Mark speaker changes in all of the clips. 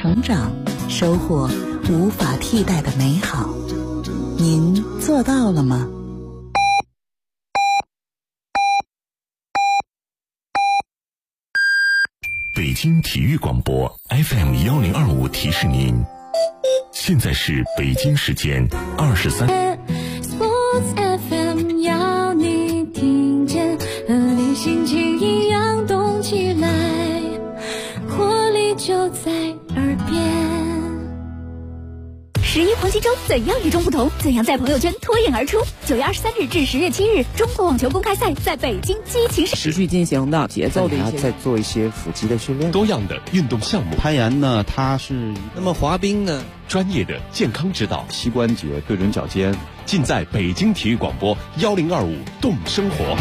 Speaker 1: 成长，收获无法替代的美好。您做到了吗？
Speaker 2: 北京体育广播 FM1025提示您，现在是北京时间
Speaker 3: Sports FM 要你听见，和你心情一样动起来，活力就在耳边。
Speaker 4: 11黄金周怎样与众不同？怎样在朋友圈脱颖而出？9月23日至10月7日，中国网球公开赛在北京激情
Speaker 5: 持续进行的节奏的一些，
Speaker 6: 在做一些腹肌的训练，
Speaker 2: 多样的运动项目。
Speaker 6: 攀岩呢，它是
Speaker 7: 那么滑冰呢，
Speaker 2: 专业的健康指导，
Speaker 6: 膝关节对准脚尖，
Speaker 2: 尽在北京体育广播1025动生活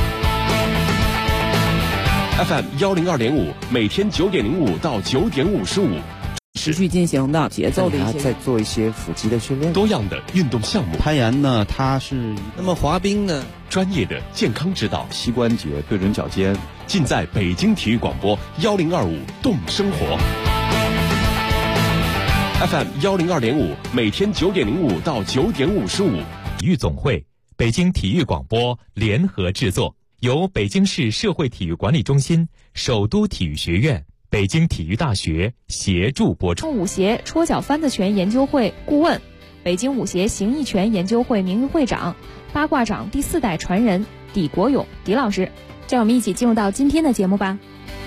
Speaker 2: FM102.5，每天9点05到9点55。
Speaker 5: 持续进行的节奏的一些，
Speaker 6: 在做一些腹肌的训练，
Speaker 2: 多样的运动项目。
Speaker 6: 攀岩呢，它是
Speaker 7: 那么滑冰呢，
Speaker 2: 专业的健康指导，
Speaker 6: 膝关节对准脚尖，
Speaker 2: 尽在北京体育广播1025动生活 FM102.5，每天9点05到9点55。
Speaker 8: 体育总会北京体育广播联合制作，由北京市社会体育管理中心、首都体育学院、北京体育大学协助播出。
Speaker 9: 舞协戳脚翻子拳研究会顾问，北京舞协形意拳研究会名誉会长，八卦掌第4代传人狄国勇狄老师。让我们一起进入到今天的节目吧。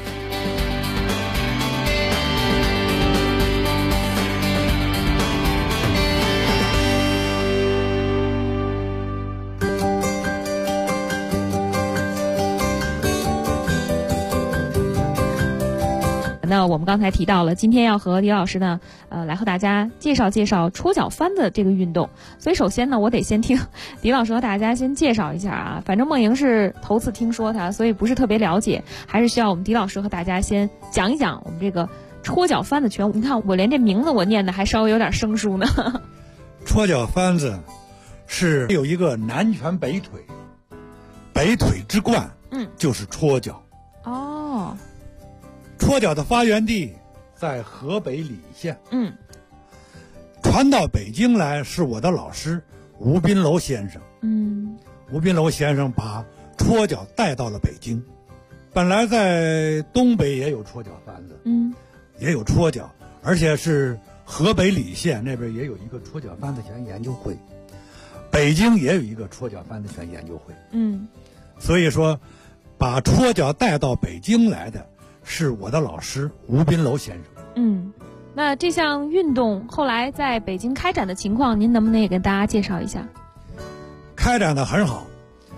Speaker 9: 那我们刚才提到了，今天要和狄老师呢，来和大家介绍介绍戳脚翻的这个运动。所以首先呢，我得先听狄老师和大家先介绍一下啊。反正梦莹是头次听说它，所以不是特别了解，还是需要我们狄老师和大家先讲一讲我们这个戳脚翻的拳。你看我连这名字我念的还稍微有点生疏呢。
Speaker 10: 戳脚翻子是有一个南拳北腿，北腿之冠，就是戳脚。
Speaker 9: 哦。
Speaker 10: 戳脚的发源地在河北礼县，传到北京来是我的老师吴斌楼先生，吴斌楼先生把戳脚带到了北京。本来在东北也有戳脚翻子，也有戳脚，而且是河北礼县那边也有一个戳脚翻子拳研究会，北京也有一个戳脚翻子拳研究会，所以说把戳脚带到北京来的是我的老师吴斌楼先生。
Speaker 9: 那这项运动后来在北京开展的情况，您能不能也跟大家介绍一下？
Speaker 10: 开展的很好，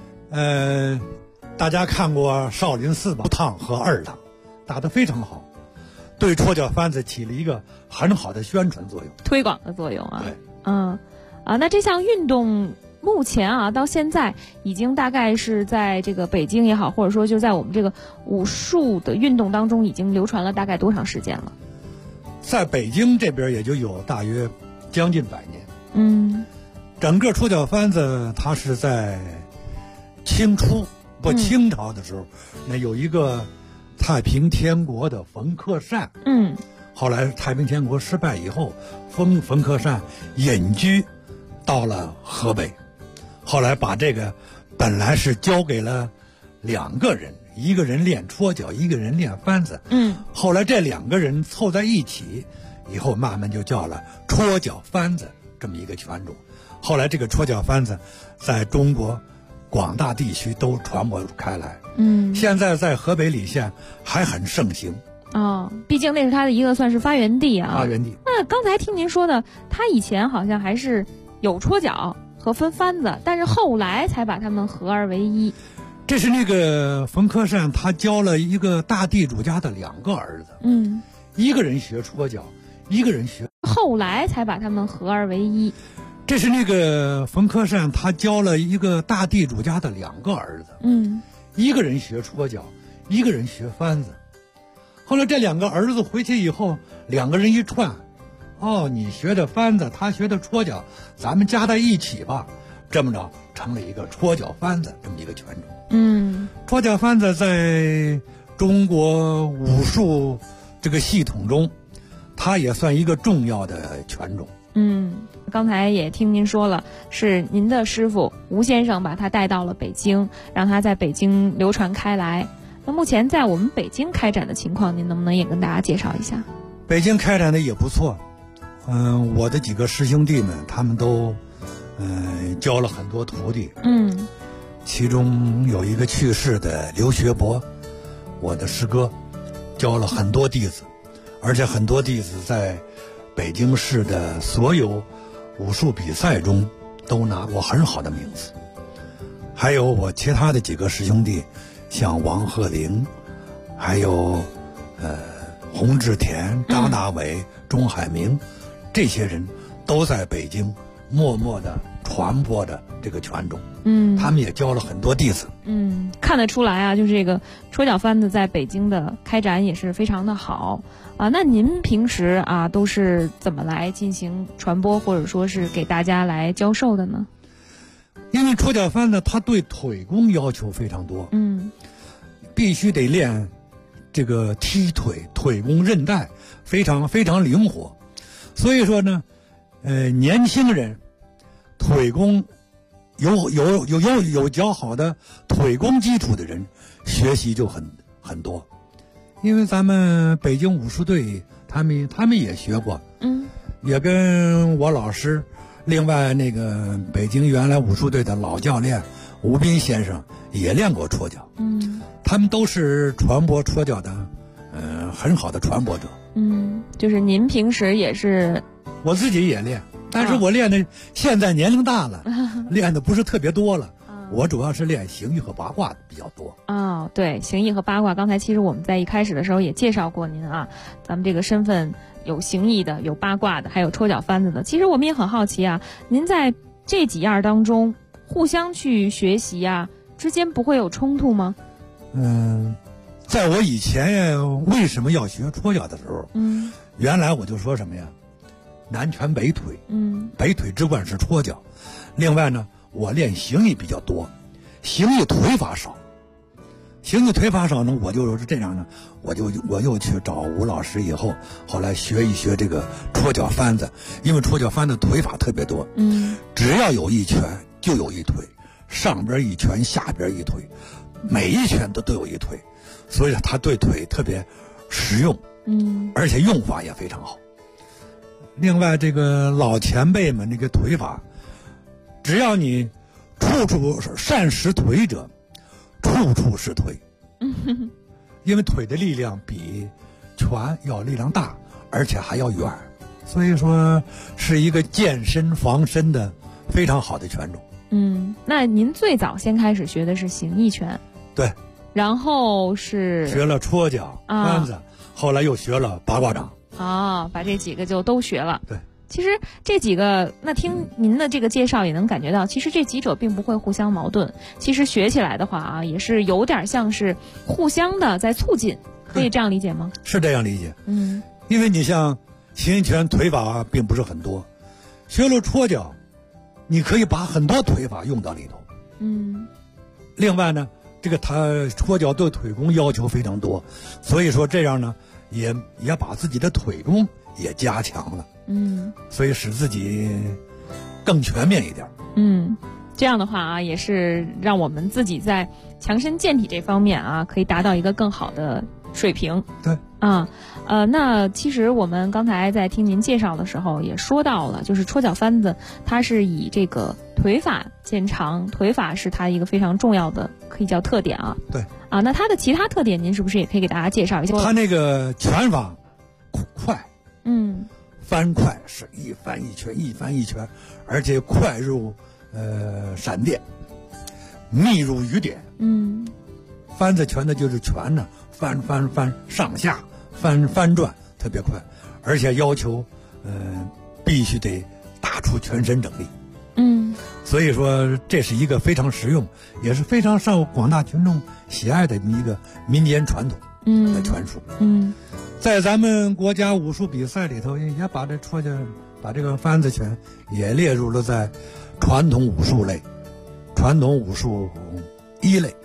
Speaker 10: 大家看过少林寺吧？趟和2趟打得非常好，对戳脚翻子起了一个很好的宣传作用、
Speaker 9: 推广的作用啊。
Speaker 10: 对，
Speaker 9: 那这项运动目前啊，到现在已经大概是在这个北京也好，或者说就在我们这个武术的运动当中，已经流传了大概多长时间了？
Speaker 10: 在北京这边也就有大约将近100年。整个戳脚翻子它是在清朝的时候，那有一个太平天国的冯克善，后来太平天国失败以后，冯克善隐居到了河北。后来把这个本来是交给了2个人，一个人练戳脚，一个人练翻子。后来这2个人凑在一起以后，慢慢就叫了戳脚翻子这么一个拳种。后来这个戳脚翻子在中国广大地区都传播开来。现在在河北礼县还很盛行。
Speaker 9: 毕竟那是它的一个算是发源地啊。
Speaker 10: 发源地。
Speaker 9: 那刚才听您说的，他以前好像还是有戳脚和分翻子，但是后来才把它们合二为一。
Speaker 10: 这是那个冯克善他教了一个大地主家的2个儿子，一个人学戳脚，一个人学，
Speaker 9: 后来才把它们合二为一。
Speaker 10: 这是那个冯克善他教了一个大地主家的2个儿子，一个人学戳脚，一个人学翻子。后来这2个儿子回去以后，2个人一串，你学的翻子，他学的戳脚，咱们加在一起吧，这么着成了一个戳脚翻子这么一个拳种。戳脚翻子在中国武术这个系统中， 它也算一个重要的拳种。
Speaker 9: 刚才也听您说了，是您的师傅吴先生把他带到了北京，让他在北京流传开来。那目前在我们北京开展的情况，您能不能也跟大家介绍一下？
Speaker 10: 北京开展的也不错，我的几个师兄弟们，他们都教了很多徒弟。其中有一个去世的刘学博，我的师哥，教了很多弟子，而且很多弟子在北京市的所有武术比赛中都拿过很好的名次。还有我其他的几个师兄弟，像王鹤龄，还有洪志田、张大伟、钟海明，这些人都在北京默默地传播着这个拳种。他们也教了很多弟子。
Speaker 9: 看得出来啊，就是这个戳脚翻子在北京的开展也是非常的好啊。那您平时啊都是怎么来进行传播，或者说是给大家来教授的呢？
Speaker 10: 因为戳脚翻子他对腿功要求非常多，必须得练这个踢腿、腿功韧带非常非常灵活，所以说呢，年轻人腿功有较好的腿功基础的人，学习就很多。因为咱们北京武术队，他们也学过，也跟我老师，另外那个北京原来武术队的老教练吴斌先生也练过戳脚，他们都是传播戳脚的，很好的传播者。
Speaker 9: 就是您平时也是？
Speaker 10: 我自己也练。但是我练的现在年龄大了，练的不是特别多了。我主要是练形意和八卦比较多。
Speaker 9: 对，形意和八卦，刚才其实我们在一开始的时候也介绍过您啊，咱们这个身份有形意的，有八卦的，还有戳脚翻子的。其实我们也很好奇啊，您在这几样当中互相去学习啊，之间不会有冲突吗？
Speaker 10: 在我以前为什么要学戳脚的时候，原来我就说什么呀？南拳北腿，北腿之冠是戳脚。另外呢，我练形意比较多，形意腿法少。形意腿法少呢，我就是这样呢，我又去找吴老师，以后后来学一学这个戳脚翻子，因为戳脚翻子腿法特别多，只要有一拳就有一腿，上边一拳下边一腿，每一拳都有一腿，所以他对腿特别实用，而且用法也非常好。另外，这个老前辈们那个腿法，只要你处处善使腿者，处处是腿。因为腿的力量比拳要力量大，而且还要远，所以说是一个健身防身的非常好的拳种。
Speaker 9: 那您最早先开始学的是形意拳？
Speaker 10: 对。然
Speaker 9: 后是
Speaker 10: 学了戳脚、翻子，后来又学了八卦掌。
Speaker 9: 把这几个就都学了。
Speaker 10: 对，
Speaker 9: 其实这几个，那听您的这个介绍也能感觉到，其实这几者并不会互相矛盾。其实学起来的话啊，也是有点像是互相的在促进，可以这样理解吗？
Speaker 10: 是这样理解。因为你像形意拳腿法并不是很多，学了戳脚，你可以把很多腿法用到里头。另外呢，这个他戳脚对腿功要求非常多，所以说这样呢。也把自己的腿功也加强了，所以使自己更全面一点。
Speaker 9: 这样的话啊，也是让我们自己在强身健体这方面啊，可以达到一个更好的水平。
Speaker 10: 对
Speaker 9: 那其实我们刚才在听您介绍的时候也说到了，就是戳脚翻子，它是以这个腿法见长，腿法是它一个非常重要的，可以叫特点啊。
Speaker 10: 对。
Speaker 9: 那它的其他特点，您是不是也可以给大家介绍一下？
Speaker 10: 它那个拳法快，翻快是一翻一拳，一翻一拳，而且快如闪电，密如雨点。翻子拳的就是拳呢，翻上下翻转特别快，而且要求必须得打出全身整力。所以说这是一个非常实用，也是非常受广大群众喜爱的一个民间传统的拳术。在咱们国家武术比赛里头，也把这个翻子拳也列入了在传统武术类，传统武术一类。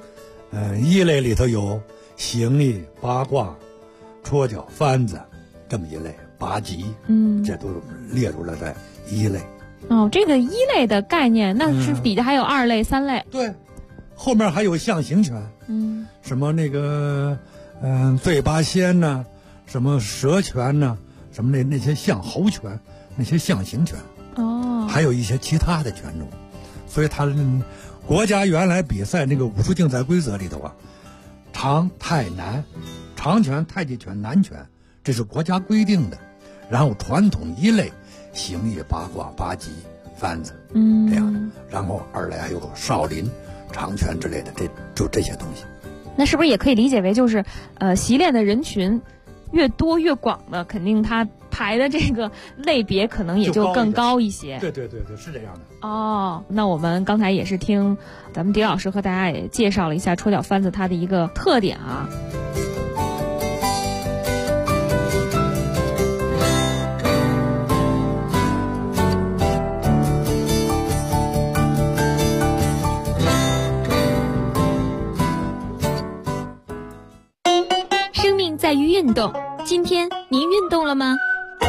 Speaker 10: 一类里头有形意、八卦、戳脚、翻子这么一类，8级，这都列入了在1类。
Speaker 9: 哦，这个1类的概念，那是底下还有2类、3类。
Speaker 10: 对，后面还有象形拳，什么那个醉八仙呐，什么蛇拳呐，什么那些象猴拳，那些象形拳。
Speaker 9: 哦，
Speaker 10: 还有一些其他的拳种，所以他国家原来比赛那个武术竞赛规则里头啊，长太难，长拳、太极拳、南拳，这是国家规定的。然后传统1类，形意八卦、8级、翻子，这样的。然后2类还有少林、长拳之类的，就这些东西。
Speaker 9: 那是不是也可以理解为就是习练的人群越多越广的，肯定他排的这个类别可能也就更高一些。
Speaker 10: 对，是这样的。
Speaker 9: 哦，那我们刚才也是听咱们狄老师和大家也介绍了一下戳脚翻子它的一个特点啊。
Speaker 4: 生命在于运动，今天您运动了吗？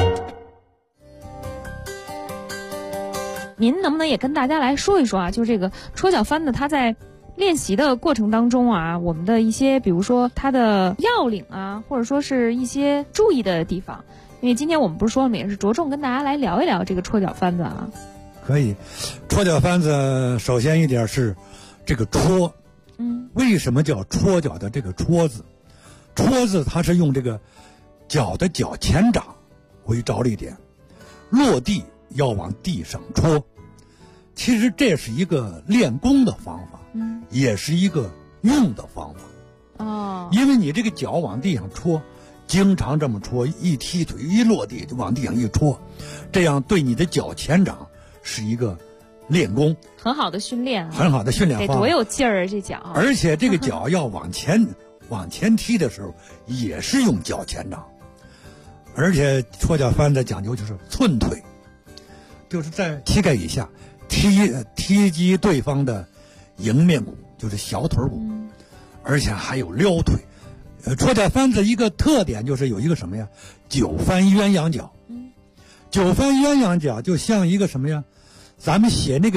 Speaker 9: 您能不能也跟大家来说一说啊？就这个戳脚翻子，它在练习的过程当中啊，我们的一些，比如说它的要领啊，或者说是一些注意的地方。因为今天我们不是说了吗？也是着重跟大家来聊一聊这个戳脚翻子啊。
Speaker 10: 可以，戳脚翻子首先一点是这个戳，为什么叫戳脚的这个戳字？戳字它是用这个脚的脚前掌为着力点，落地要往地上戳。其实这是一个练功的方法，也是一个用的方法。
Speaker 9: 哦，
Speaker 10: 因为你这个脚往地上戳，经常这么戳，一踢腿一落地就往地上一戳，这样对你的脚前掌是一个练功，
Speaker 9: 很好的训练，
Speaker 10: 很好的训练方法。
Speaker 9: 得多有劲儿啊，这脚！
Speaker 10: 而且这个脚要往前踢的时候，也是用脚前掌。而且戳脚翻子讲究就是寸腿，就是在膝盖以下踢击对方的迎面骨，就是小腿骨，而且还有撩腿。戳脚翻子一个特点就是有一个什么呀？9翻鸳鸯脚。9翻鸳鸯脚就像一个什么呀？咱们写那个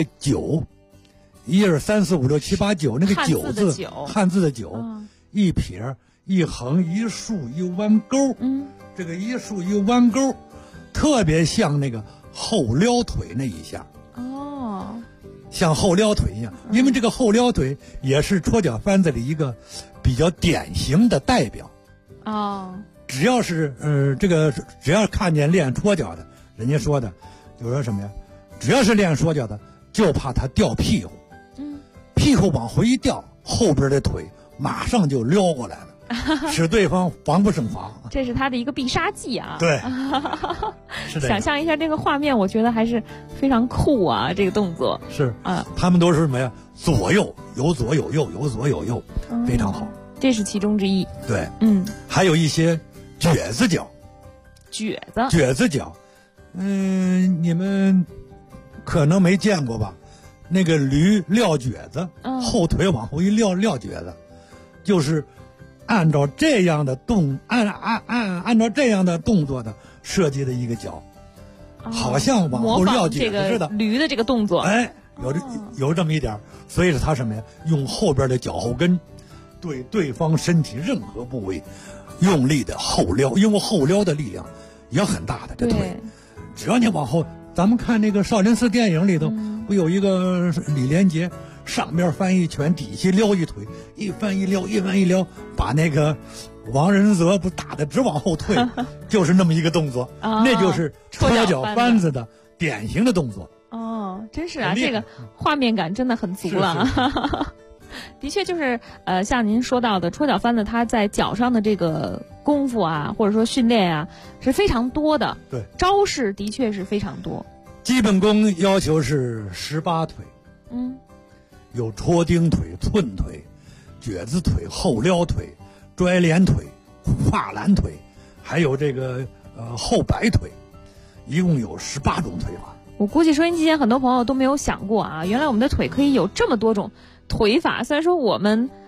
Speaker 10: 9，1、2、3、4、5、6、7、8、9那个9字，汉字的9，一撇一横一竖一弯钩，这个一竖一弯钩，特别像那个后撩腿那一下。
Speaker 9: 哦，
Speaker 10: 像后撩腿一样，因为这个后撩腿也是戳脚翻子里一个比较典型的代表。
Speaker 9: 哦，
Speaker 10: 只要是只要看见练戳脚的，人家说的就说什么呀？只要是练戳脚的，就怕他掉屁股。屁股往回一掉，后边的腿马上就撩过来了，使对方防不胜防。
Speaker 9: 这是他的一个必杀技啊！
Speaker 10: 对，是的。
Speaker 9: 想象一下这个画面，我觉得还是非常酷啊！这个动作
Speaker 10: 是啊，他们都是什么呀？左右有左有右，有左有右，非常好。
Speaker 9: 这是其中之一。
Speaker 10: 对，还有一些撅子脚。撅子脚，你们可能没见过吧？那个驴撂蹶子，后腿往后一撂蹶子，就是按照这样的按照这样的动作的设计的一个脚，好像往后撂蹶子似的。
Speaker 9: 驴的这个动作，
Speaker 10: 有这么一点，所以是他什么呀？用后边的脚后跟对对方身体任何部位用力的后撩，因为后撩的力量也很大的，这腿，只要你往后，咱们看那个少林寺电影里头。不有一个李连杰上面翻一拳，底下撩一腿，一翻一撩，一翻一撩，把那个王仁泽不打得直往后退，就是那么一个动作，那就是戳脚翻子的典型的动作。
Speaker 9: 哦，真是啊，这个画面感真的很足了。的确就是像您说到的戳脚翻子，它在脚上的这个功夫啊，或者说训练啊，是非常多的。
Speaker 10: 对，
Speaker 9: 招式的确是非常多。
Speaker 10: 基本功要求是18腿，有戳钉腿、寸腿、撅子腿、后撩腿、拽连腿、跨栏腿，还有这个后摆腿，一共有18种腿法。
Speaker 9: 我估计收音机前很多朋友都没有想过啊，原来我们的腿可以有这么多种腿法。虽然说我们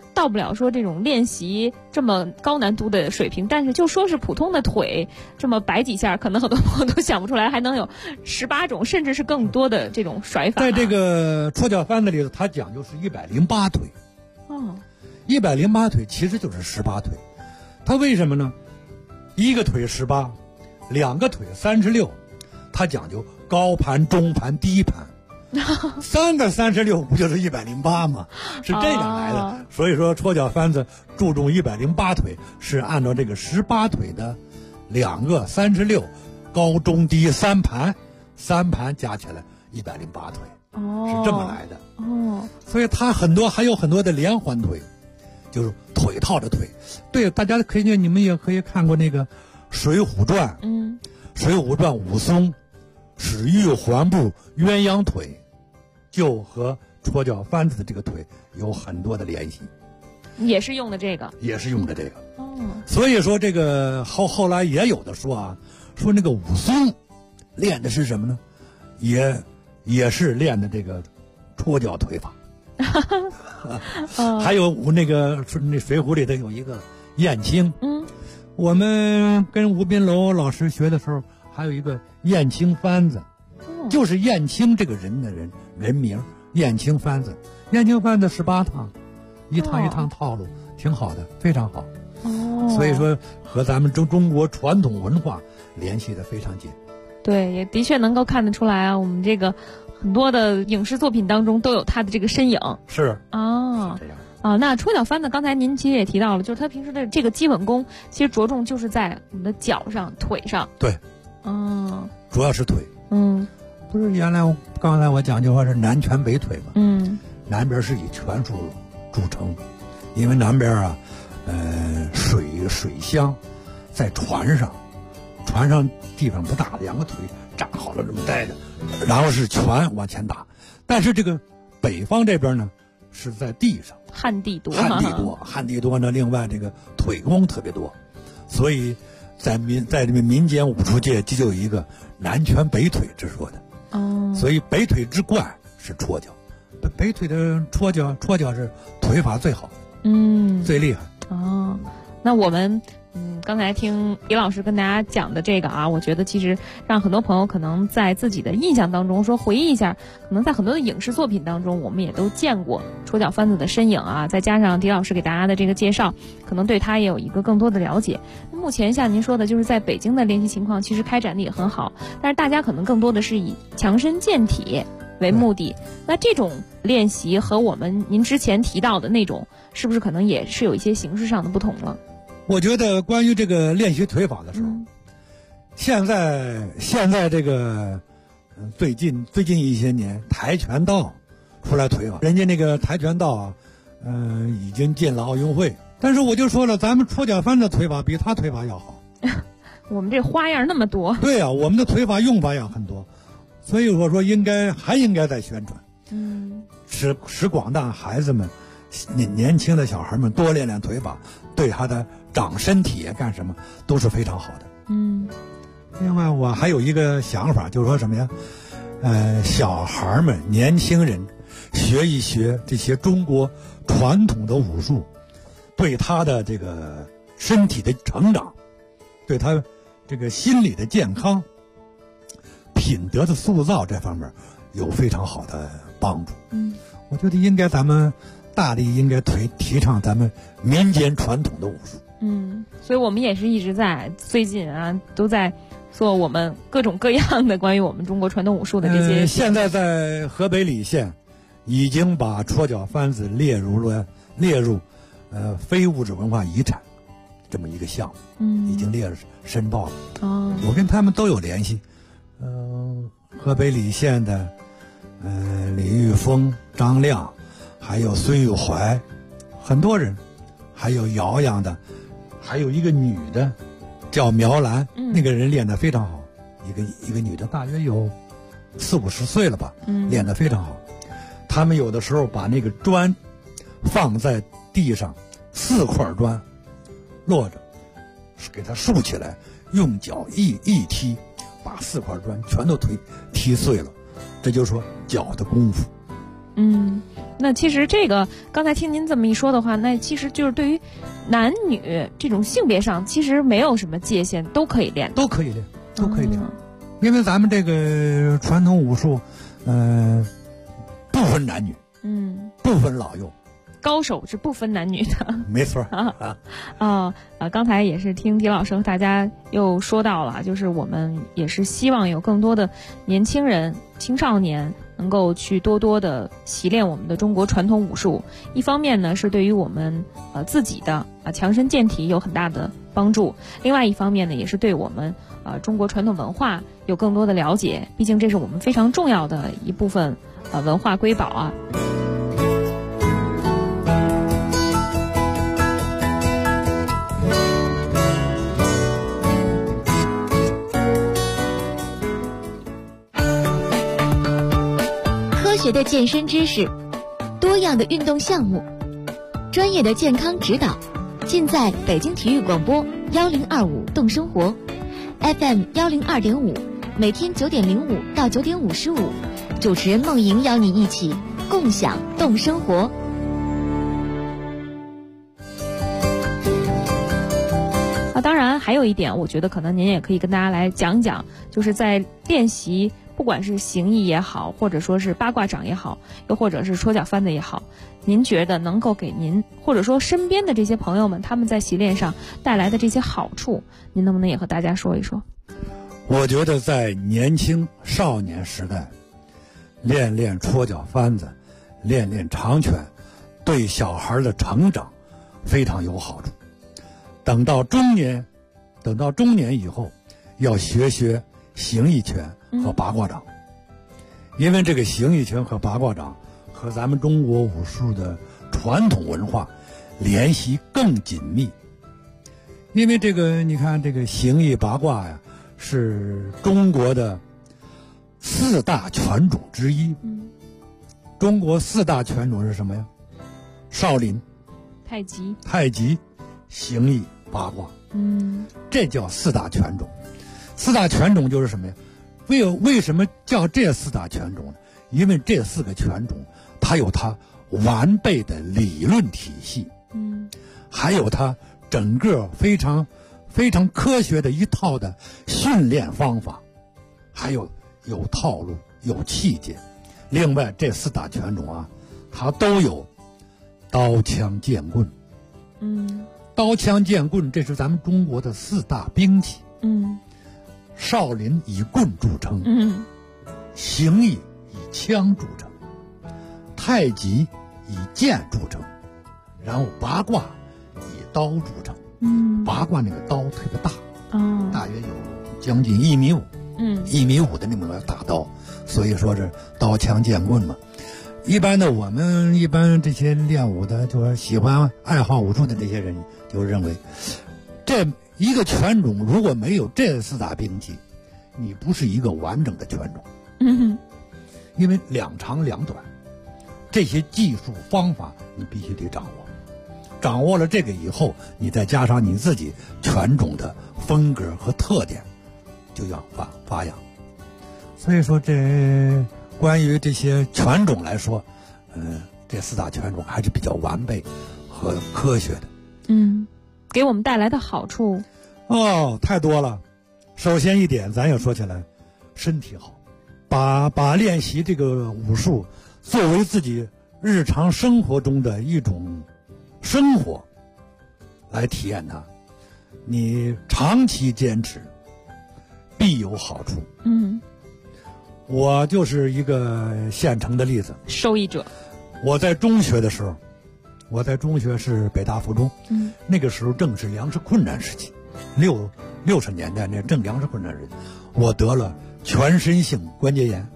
Speaker 9: 到不了说这种练习这么高难度的水平，但是就说是普通的腿这么摆几下，可能很多朋友都想不出来，还能有18种甚至是更多的这种甩法。
Speaker 10: 在这个戳脚翻子里头，它讲究是108腿。108腿其实就是18腿。它为什么呢？一个腿18，两个腿36，它讲究高盘、中盘、低盘。3个36不就是108吗？是这样来的。所以说戳脚翻子注重108腿，是按照这个18腿的2个36，高中低3盘，3盘加起来108腿，是这么来的。所以它还有很多的连环腿，就是腿套着腿。对，大家你们也可以看过那个《水浒传》，水浒传武松史玉环步鸳鸯腿，就和戳脚翻子的这个腿有很多的联系，
Speaker 9: 也是用的这个。
Speaker 10: 所以说这个后来也有的说啊，说那个武松练的是什么呢？也是练的这个戳脚腿法。还有那水浒里头有一个燕青，我们跟吴斌楼老师学的时候，还有一个燕青翻子，就是燕青这个人的人名，燕青翻子。燕青翻子18趟，一趟一趟套路，挺好的，非常好。所以说和咱们中国传统文化联系的非常紧。
Speaker 9: 对，也的确能够看得出来啊，我们这个很多的影视作品当中都有他的这个身影。
Speaker 10: 是
Speaker 9: 那戳脚翻子刚才您其实也提到了，就是他平时的这个基本功其实着重就是在我们的脚上、腿上。
Speaker 10: 对，主要是腿。不是刚才我讲究话是南拳北腿嘛。南边是以拳术著称，因为南边啊，水乡，在船上地方不大，两个腿站好了这么待着，然后是拳往前打。但是这个北方这边呢，是在地上，
Speaker 9: 旱地多
Speaker 10: 呢。另外这个腿功特别多，所以在这个民间武术界就有一个南拳北腿之说的。所以北腿之冠是戳脚，北腿的戳脚是腿法最好，最厉害。
Speaker 9: 那我们刚才听李老师跟大家讲的这个啊，我觉得其实让很多朋友可能在自己的印象当中说回忆一下，可能在很多的影视作品当中我们也都见过戳脚翻子的身影啊，再加上狄老师给大家的这个介绍，可能对他也有一个更多的了解。目前像您说的，就是在北京的练习情况其实开展的也很好，但是大家可能更多的是以强身健体为目的。那这种练习和您之前提到的那种，是不是可能也是有一些形式上的不同了？
Speaker 10: 我觉得关于这个练习腿法的时候，现在这个最近一些年，跆拳道出来腿法，人家那个跆拳道啊，已经进了奥运会。但是我就说了，咱们戳脚翻的腿法比他腿法要好。
Speaker 9: 我们这花样那么多。
Speaker 10: 对啊，我们的腿法用法也很多，所以我说还应该再宣传，使广大孩子们、年轻的小孩们多练练腿法，对他的长身体啊干什么都是非常好的。另外我还有一个想法，就是说什么呀？小孩们、年轻人学一学这些中国传统的武术，对他的这个身体的成长，对他这个心理的健康、品德的塑造这方面有非常好的帮助。我觉得咱们大力应该提倡咱们民间传统的武术。
Speaker 9: 所以我们也是一直在最近啊都在做我们各种各样的关于我们中国传统武术的这些。
Speaker 10: 现在在河北礼县已经把戳脚翻子列入非物质文化遗产这么一个项目，已经申报了。我跟他们都有联系。河北礼县的李玉峰、张亮，还有孙玉怀，很多人，还有瑶阳的，还有一个女的叫苗兰，那个人练得非常好，一个女的大约有40-50岁了吧，练得非常好。他们有的时候把那个砖放在地上，4块砖落着，给它竖起来，用脚一踢，把4块砖全都踢碎了。这就是说脚的功夫。
Speaker 9: 那其实这个刚才听您这么一说的话，那其实就是对于男女这种性别上，其实没有什么界限，都可以练，
Speaker 10: 都可以练。因为咱们这个传统武术，不分男女，不分老幼，
Speaker 9: 高手是不分男女的。
Speaker 10: 没错
Speaker 9: 刚才也是听狄老师和大家又说到了，就是我们也是希望有更多的年轻人、青少年能够去多多的习练我们的中国传统武术。一方面呢，是对于我们自己的强身健体有很大的帮助；另外一方面呢，也是对我们中国传统文化有更多的了解。毕竟这是我们非常重要的一部分文化瑰宝啊。
Speaker 11: 科学的健身知识，多样的运动项目，专业的健康指导，尽在北京体育广播1025动生活 FM 102.5，每天9点05到9点55，主持人梦莹邀你一起共享动生活。
Speaker 9: 当然还有一点，我觉得可能您也可以跟大家来讲讲，就是在练习不管是形意也好，或者说是八卦掌也好，又或者是戳脚翻的也好，您觉得能够给您或者说身边的这些朋友们他们在习练上带来的这些好处，您能不能也和大家说一说？
Speaker 10: 我觉得在年轻少年时代练练戳脚翻子，练练长拳，对小孩的成长非常有好处。等到中年以后，要学形意拳和八卦掌，因为这个形意拳和八卦掌和咱们中国武术的传统文化联系更紧密。因为这个你看，这个形意八卦呀，是中国的4大拳种之一。中国4大拳种是什么呀？少林、
Speaker 9: 太
Speaker 10: 极、形意、八卦。这叫4大拳种。4大拳种就是什么呀？为什么叫这4大拳种呢？因为这4个拳种它有它完备的理论体系，还有它整个非常科学的一套的训练方法，还有套路、有器械。另外这4大拳种啊，它都有刀枪剑棍。刀枪剑棍这是咱们中国的4大兵器。少林以棍著称，形意以枪著称，太极以剑著称，然后八卦以刀著称。八卦那个刀特别大，大约有将近1.5米，1.5米的那么个大刀，所以说是刀枪剑棍嘛。一般的我们一般这些练武的，就是喜欢爱好武术的这些人，就认为这一个拳种如果没有这4大兵器，你不是一个完整的拳种。因为2长2短，这些技术方法你必须得掌握。掌握了这个以后，你再加上你自己拳种的风格和特点，就要发扬。所以说这关于这些拳种来说，这4大拳种还是比较完备和科学的。
Speaker 9: 给我们带来的好处
Speaker 10: 太多了。首先一点，咱也说起来，身体好，把练习这个武术作为自己日常生活中的一种生活来体验它，你长期坚持必有好处。我就是一个现成的例子，
Speaker 9: 受益者。
Speaker 10: 我在中学的时候，我在中学是北大附中，那个时候正是粮食困难时期，60年代那正粮食困难时期，我得了全身性关节炎，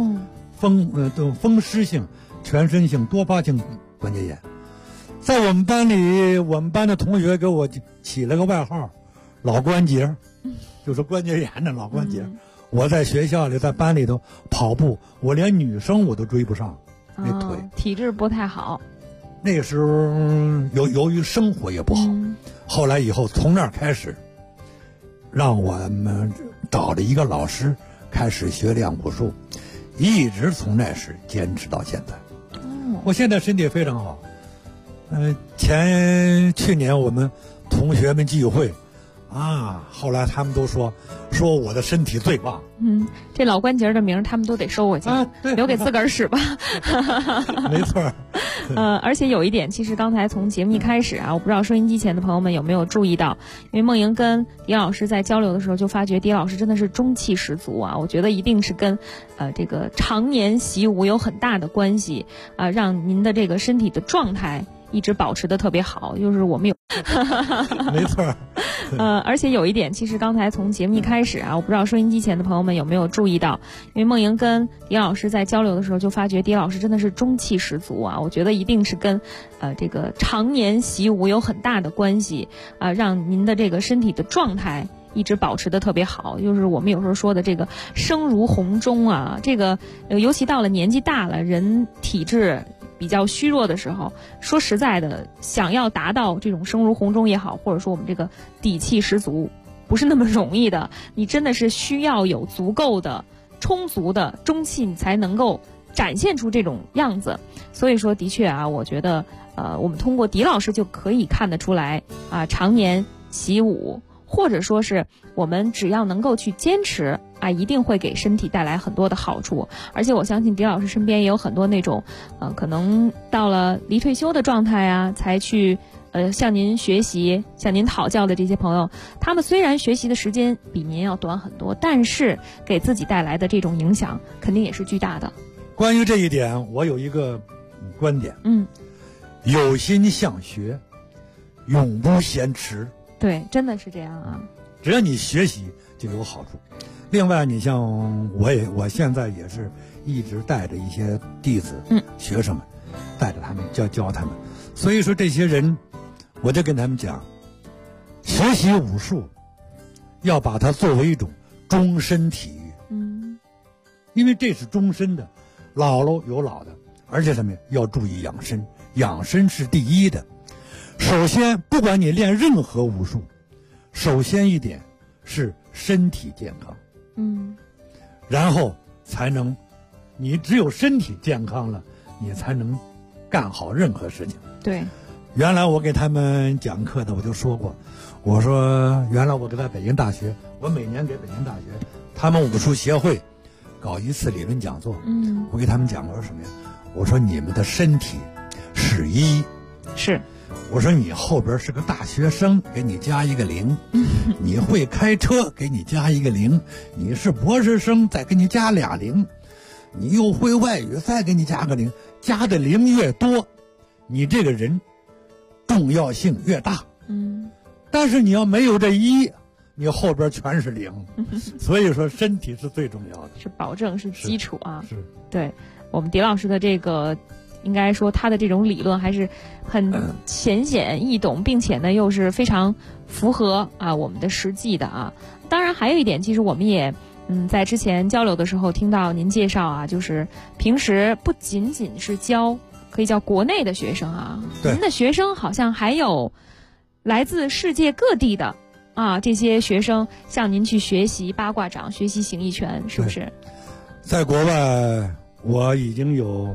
Speaker 10: 风湿性全身性多发性关节炎。在我们班里，我们班的同学给我起了个外号，老关节，就是关节炎的老关节。我在学校里，在班里头跑步，我连女生我都追不上，那腿
Speaker 9: 体质不太好。
Speaker 10: 那个时候由于生活也不好，后来以后从那儿开始，让我们找了一个老师开始学练武术，一直从那时坚持到现在。 我现在身体非常好。去年我们同学们聚会，后来他们都说我的身体最棒。
Speaker 9: 这老关节的名他们都得收过去，留给自个儿使吧。
Speaker 10: 没错。
Speaker 9: 而且有一点，其实刚才从节目一开始我不知道收音机前的朋友们有没有注意到，因为梦莹跟狄老师在交流的时候，就发觉狄老师真的是中气十足我觉得一定是跟这个常年习武有很大的关系让您的这个身体的状态一直保持得特别好，就是我们有
Speaker 10: 没错。
Speaker 9: 而且有一点，其实刚才从节目一开始我不知道收音机前的朋友们有没有注意到，因为梦莹跟狄老师在交流的时候，就发觉狄老师真的是中气十足我觉得一定是跟这个常年习武有很大的关系让您的这个身体的状态一直保持得特别好，就是我们有时候说的这个声如洪钟这个尤其到了年纪大了，人体质比较虚弱的时候，说实在的，想要达到这种声如洪钟也好，或者说我们这个底气十足，不是那么容易的。你真的是需要有足够的、充足的中气，你才能够展现出这种样子。所以说，的确我觉得我们通过狄老师就可以看得出来常年习武，或者说是我们只要能够去坚持一定会给身体带来很多的好处。而且我相信狄老师身边也有很多那种可能到了离退休的状态才去向您学习、向您讨教的这些朋友，他们虽然学习的时间比您要短很多，但是给自己带来的这种影响肯定也是巨大的。
Speaker 10: 关于这一点，我有一个观点，有心向学，永不嫌迟。
Speaker 9: 对，真的是这样
Speaker 10: 只要你学习就有好处。另外，你像我现在也是一直带着一些弟子、学生们，带着他们教他们。所以说，这些人，我就跟他们讲，学习武术要把它作为一种终身体育。因为这是终身的，老了有老的，而且什么呀？要注意养生，养生是第一的。首先，不管你练任何武术，首先一点是身体健康，然后才能，你只有身体健康了，你才能干好任何事情。
Speaker 9: 对，
Speaker 10: 原来我给他们讲课的，我就说过，我说原来我在北京大学，我每年给北京大学他们武术协会搞一次理论讲座，我给他们讲，我说什么呀？我说你们的身体是一，
Speaker 9: 是。
Speaker 10: 我说你后边是个大学生，给你加一个0；你会开车，给你加一个0；你是博士生，再给你加俩0；你又会外语，再给你加个0。加的0越多，你这个人重要性越大。但是你要没有这1，你后边全是0。所以说身体是最重要的，
Speaker 9: 是保证，是基础
Speaker 10: 是
Speaker 9: 对我们狄老师的这个。应该说他的这种理论还是很浅显易懂，并且呢又是非常符合我们的实际的当然还有一点，其实我们也在之前交流的时候听到您介绍就是平时不仅仅是教可以叫国内的学生您的学生好像还有来自世界各地的这些学生向您去学习八卦掌、学习形意拳，是不是？
Speaker 10: 在国外我已经有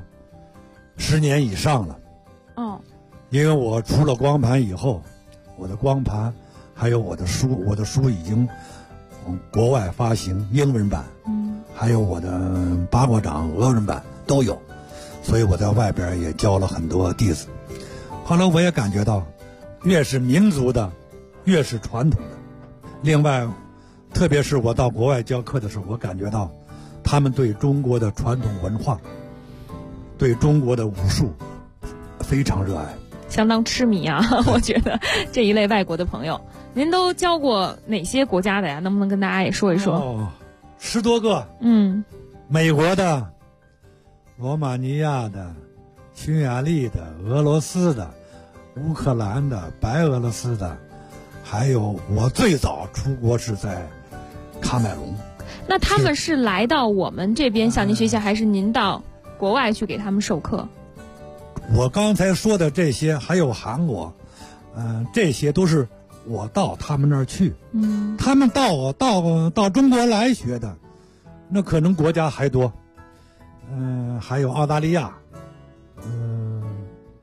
Speaker 10: 10年以上了。因为我出了光盘以后，我的光盘还有我的书已经国外发行，英文版，还有我的八卦掌俄文版都有，所以我在外边也教了很多弟子。后来我也感觉到，越是民族的，越是传统的。另外，特别是我到国外教课的时候，我感觉到他们对中国的传统文化，对中国的武术非常热爱，
Speaker 9: 相当痴迷我觉得这一类外国的朋友，您都教过哪些国家的呀？能不能跟大家也说一说
Speaker 10: ？10多个。美国的、罗马尼亚的、匈牙利的、俄罗斯的、乌克兰的、白俄罗斯的，还有我最早出国是在喀麦隆。
Speaker 9: 那他们是来到我们这边向您学习，还是您到国外去给他们授课？
Speaker 10: 我刚才说的这些，还有韩国，这些都是我到他们那儿去。他们到中国来学的，那可能国家还多。还有澳大利亚，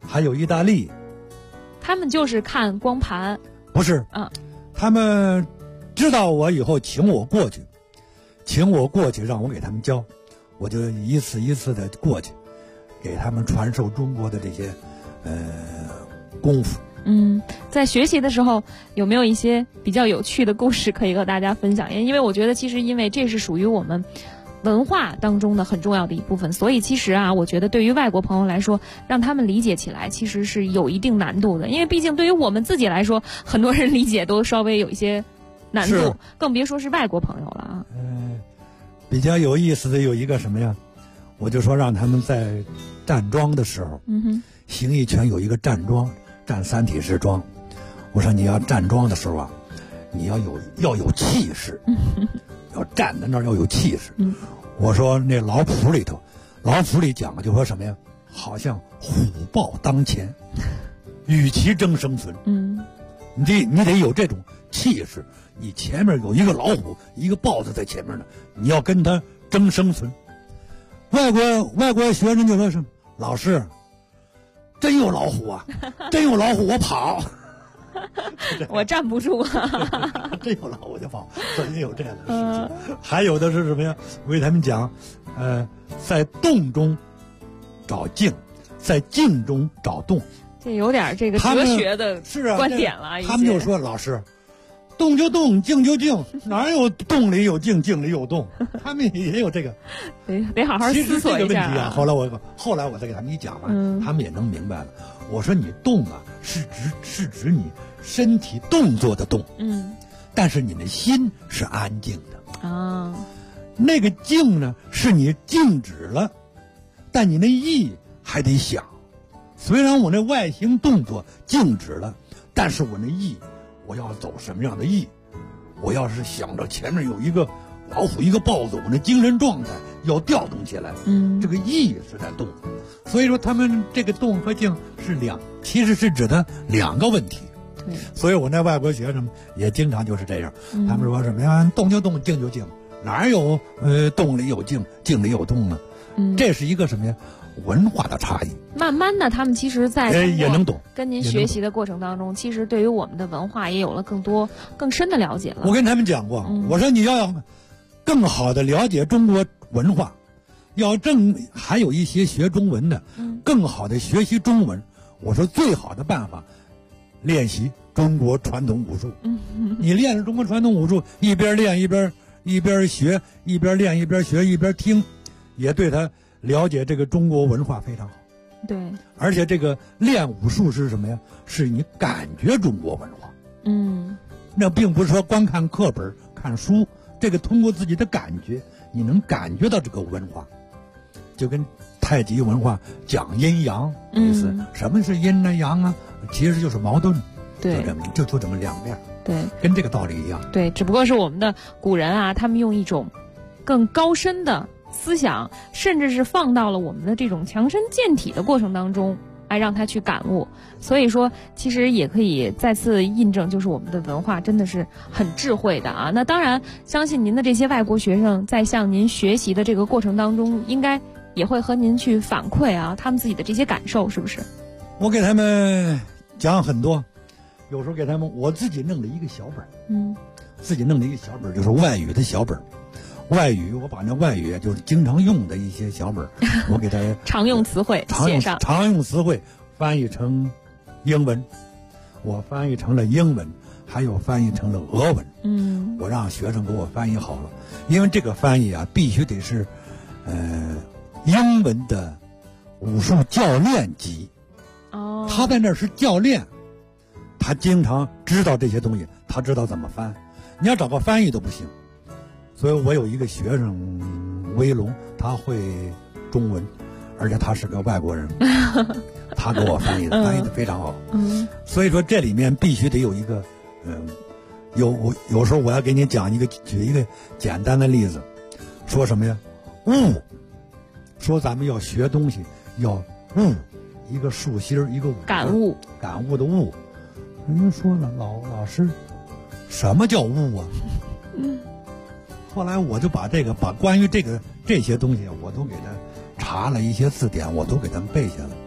Speaker 10: 还有意大利。
Speaker 9: 他们就是看光盘？
Speaker 10: 不是，他们知道我以后请我过去让我给他们教，我就一次一次的过去，给他们传授中国的这些功夫。
Speaker 9: 在学习的时候有没有一些比较有趣的故事可以和大家分享？因为我觉得其实因为这是属于我们文化当中的很重要的一部分，所以其实我觉得对于外国朋友来说，让他们理解起来其实是有一定难度的，因为毕竟对于我们自己来说，很多人理解都稍微有一些难度，更别说是外国朋友了啊。
Speaker 10: 比较有意思的有一个什么呀？我就说让他们在站桩的时候，形意拳有一个站桩，站三体式桩。我说你要站桩的时候你要有气势，要站在那儿要有气势。我说那老谱里讲的就说什么呀？好像虎豹当前，与其争生存。你得有这种气势。你前面有一个老虎，一个豹子在前面呢，你要跟他争生存。外国学生就说什么？老师，真有老虎啊！真有老虎，我跑。
Speaker 9: 我站不住。
Speaker 10: 真有老虎我就跑，真有这样的事情。还有的是什么呀？我给他们讲，在动中找静，在静中找动。
Speaker 9: 这有点这个哲学的观点了。
Speaker 10: 他们就说老师，动就动，静就静，哪有动里有静，静里有动？他们也有这个，
Speaker 9: 得好好思索一下。
Speaker 10: 其实这个问题后来我再给他们一讲他们也能明白了。我说你动是指你身体动作的动，但是你的心是安静的那个静呢，是你静止了，但你那意还得想。虽然我那外形动作静止了，但是我那意，我要走什么样的意？我要是想着前面有一个老虎一个豹子，我那精神状态要调动起来，这个意是在动。所以说他们这个动和静其实是指的两个问题。所以我那外国学生也经常就是这样，他们说什么呀？动就动，静就静，哪有动里有静，静里有动呢？这是一个什么呀？文化的差异。慢
Speaker 9: 慢的，他们其实在
Speaker 10: 也能懂
Speaker 9: 跟您学习的过程当中，其实对于我们的文化也有了更深的了解了。
Speaker 10: 我跟他们讲过，我说你要更好的了解中国文化，还有一些学中文的，更好的学习中文。我说最好的办法，练习中国传统武术。你练了中国传统武术，一边练一边学，一边练一边学一边听，也对他了解这个中国文化非常好。
Speaker 9: 对，
Speaker 10: 而且这个练武术是什么呀？是你感觉中国文化。那并不是说光看课本看书，这个通过自己的感觉，你能感觉到这个文化。就跟太极文化讲阴阳意思，什么是阴呢阳啊？其实就是矛盾。
Speaker 9: 对，
Speaker 10: 就这么两面。
Speaker 9: 对，
Speaker 10: 跟这个道理一样。
Speaker 9: 对，只不过是我们的古人他们用一种更高深的思想，甚至是放到了我们的这种强身健体的过程当中，让他去感悟。所以说其实也可以再次印证，就是我们的文化真的是很智慧的那当然相信您的这些外国学生在向您学习的这个过程当中，应该也会和您去反馈他们自己的这些感受，是不是？
Speaker 10: 我给他们讲很多，有时候给他们我自己弄了一个小本，自己弄了一个小本，就是外语的小本。外语，我把那外语就是经常用的一些小本，我给他
Speaker 9: 常用词汇写上，
Speaker 10: 常用词汇翻译成英文，我翻译成了英文，还有翻译成了俄文。我让学生给我翻译好了，因为这个翻译必须得是英文的武术教练级。他在那儿是教练，他经常知道这些东西，他知道怎么翻。你要找个翻译都不行。所以我有一个学生威龙，他会中文，而且他是个外国人，他给我翻译的非常好。所以说这里面必须得有一个有时候我要给你举一个简单的例子，说什么呀？悟，说咱们要学东西要悟，一个竖心一个悟，感悟的悟。人家说了，老师，什么叫悟啊？后来我就把关于这些东西，我都给他查了一些字典，我都给他们背下了。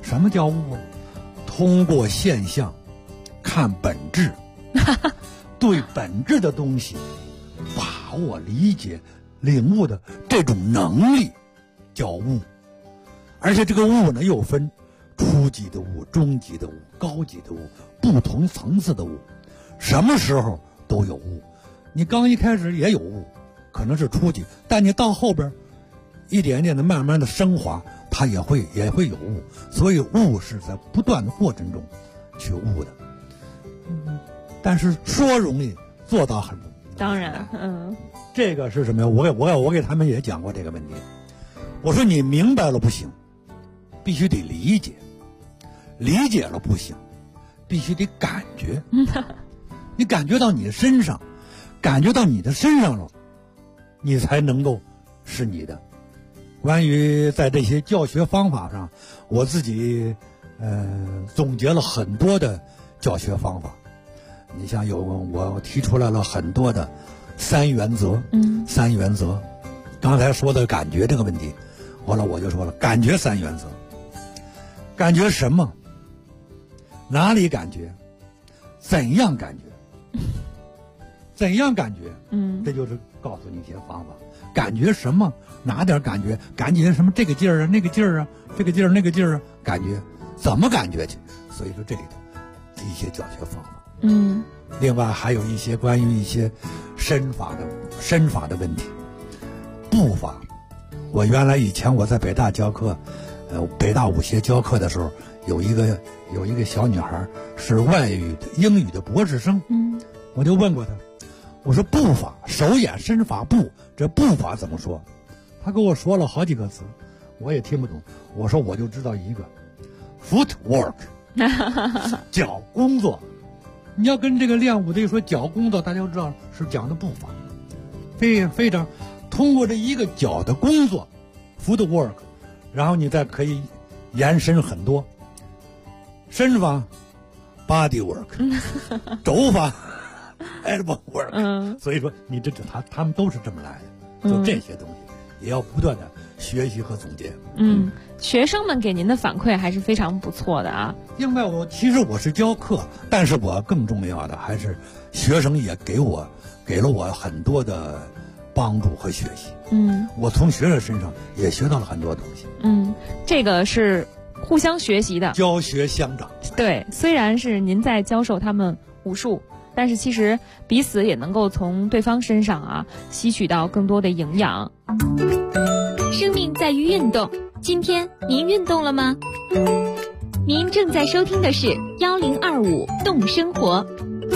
Speaker 10: 什么叫悟？通过现象看本质，对本质的东西把握、理解、领悟的这种能力叫悟。而且这个悟呢，又分初级的悟、中级的悟、高级的悟，不同层次的悟，什么时候都有悟。你刚一开始也有悟，可能是初级，但你到后边一点一点的慢慢的升华，它也会有悟。所以悟是在不断的过程中去悟的。但是说容易，做到很容易。
Speaker 9: 当然，
Speaker 10: 这个是什么呀？我给他们也讲过这个问题。我说你明白了不行，必须得理解；理解了不行，必须得感觉。你感觉到你的身上，感觉到你的身上了，你才能够是你的。关于在这些教学方法上，我自己总结了很多的教学方法。你像我提出来了很多的3原则，3原则。刚才说的感觉这个问题，后来我就说了，感觉3原则。感觉什么？哪里感觉？怎样感觉？怎样感觉？这就是告诉你一些方法。感觉什么？哪点感觉？感觉什么？这个劲儿啊，那个劲儿啊，这个劲儿那个劲儿啊，感觉怎么感觉去？所以说这里头一些教学方法。另外还有一些关于一些身法的问题。步法，我原来以前我在北大教课，北大武协教课的时候，有一个小女孩是英语的博士生，我就问过她，我说步法，手眼身法步，这步法怎么说？她跟我说了好几个词，我也听不懂。我说我就知道一个 ，footwork， 脚工作。你要跟这个练武的说脚工作，大家都知道是讲的步法，非常通过这一个脚的工作 ，footwork， 然后你再可以延伸很多。身法 ，body work， 肘法 ，elbow work，所以说你他们都是这么来的，就这些东西也要不断的学习和总结。
Speaker 9: 学生们给您的反馈还是非常不错的啊。
Speaker 10: 另外，其实我是教课，但是我更重要的还是学生也给了我很多的帮助和学习。我从学生身上也学到了很多东西。
Speaker 9: 这个是互相学习的，
Speaker 10: 教学相长。
Speaker 9: 对，虽然是您在教授他们武术，但是其实彼此也能够从对方身上吸取到更多的营养。
Speaker 11: 生命在于运动，今天您运动了吗？您正在收听的是1025动生活。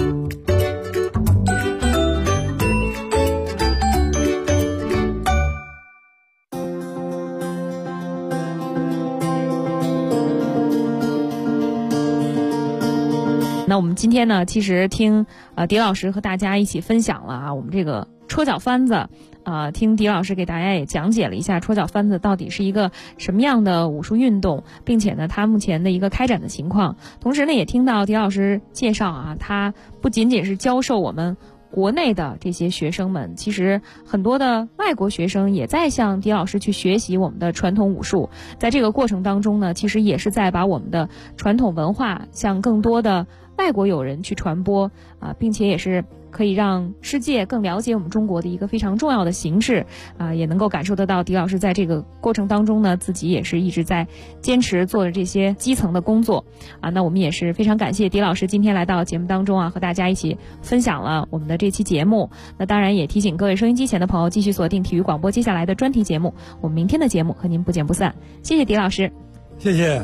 Speaker 9: 那我们今天呢，其实听狄老师和大家一起分享了我们这个戳脚翻子，听狄老师给大家也讲解了一下戳脚翻子到底是一个什么样的武术运动，并且呢，他目前的一个开展的情况。同时呢，也听到狄老师介绍他不仅仅是教授我们国内的这些学生们，其实很多的外国学生也在向狄老师去学习我们的传统武术。在这个过程当中呢，其实也是在把我们的传统文化向更多的外国友人去传播并且也是可以让世界更了解我们中国的一个非常重要的形式也能够感受得到狄老师在这个过程当中呢，自己也是一直在坚持做着这些基层的工作那我们也是非常感谢狄老师今天来到节目当中和大家一起分享了我们的这期节目。那当然也提醒各位收音机前的朋友继续锁定体育广播接下来的专题节目，我们明天的节目和您不见不散。谢谢狄老师。
Speaker 10: 谢谢。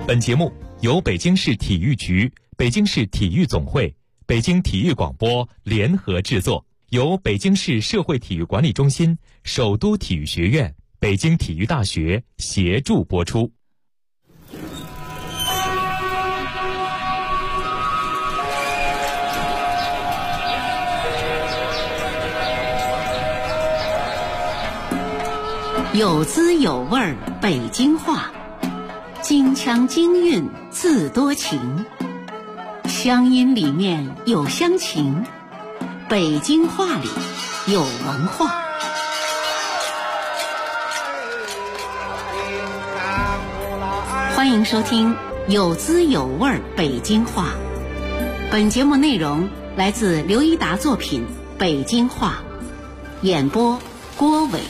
Speaker 8: 本节目由北京市体育局、北京市体育总会、北京体育广播联合制作，由北京市社会体育管理中心、首都体育学院、北京体育大学协助播出。
Speaker 1: 有滋有味儿北京话，京腔京韵自多情，乡音里面有乡情，北京话里有文化。欢迎收听有滋有味儿北京话。本节目内容来自刘一达作品《北京话》，演播郭伟。